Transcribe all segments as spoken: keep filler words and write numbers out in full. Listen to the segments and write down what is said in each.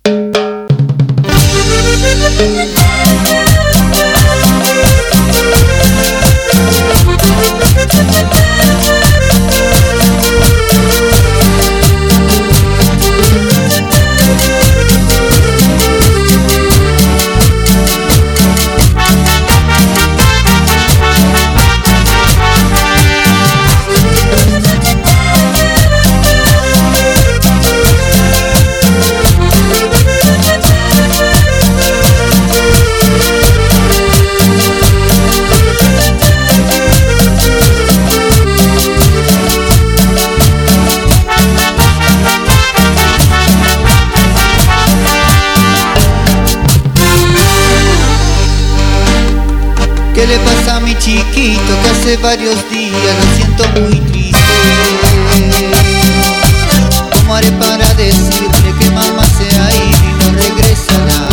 ¿Qué le pasa a mi chiquito que hace varios días lo siento muy triste? ¿Cómo haré para decirle que mamá se ha ido y no regresará?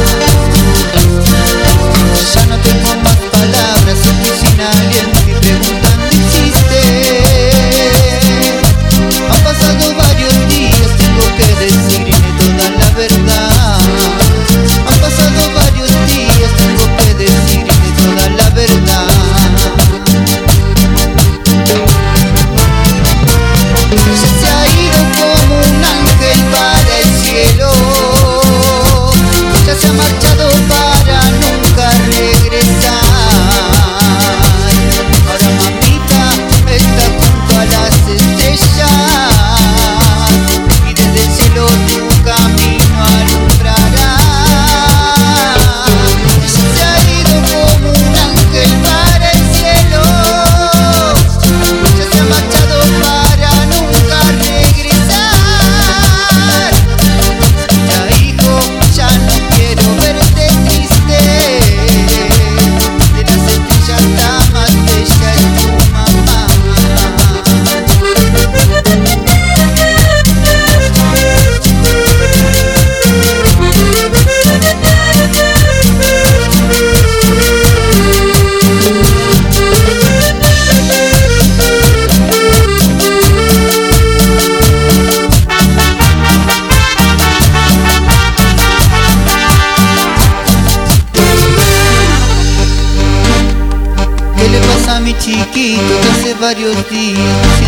Ya no tengo más palabras, estoy sin aliento y preguntando insiste. Han pasado varios días, tengo que decirle toda la verdad. Han pasado varios días, tengo que decirle toda la verdad. Ella se ha ido como un ángel para el cielo, ya se ha marchado para nunca regresar. Ahora mamita está junto a las estrellas y desde el cielo tu camino alumbrará. Ella se ha ido como un ángel para el cielo, ya se ha marchado para nunca regresar. Ya hijo, ya no quiero verte triste, de las estrellas la más bella es tu mamá. ¿Qué le pasa a mi chiquito que hace varios días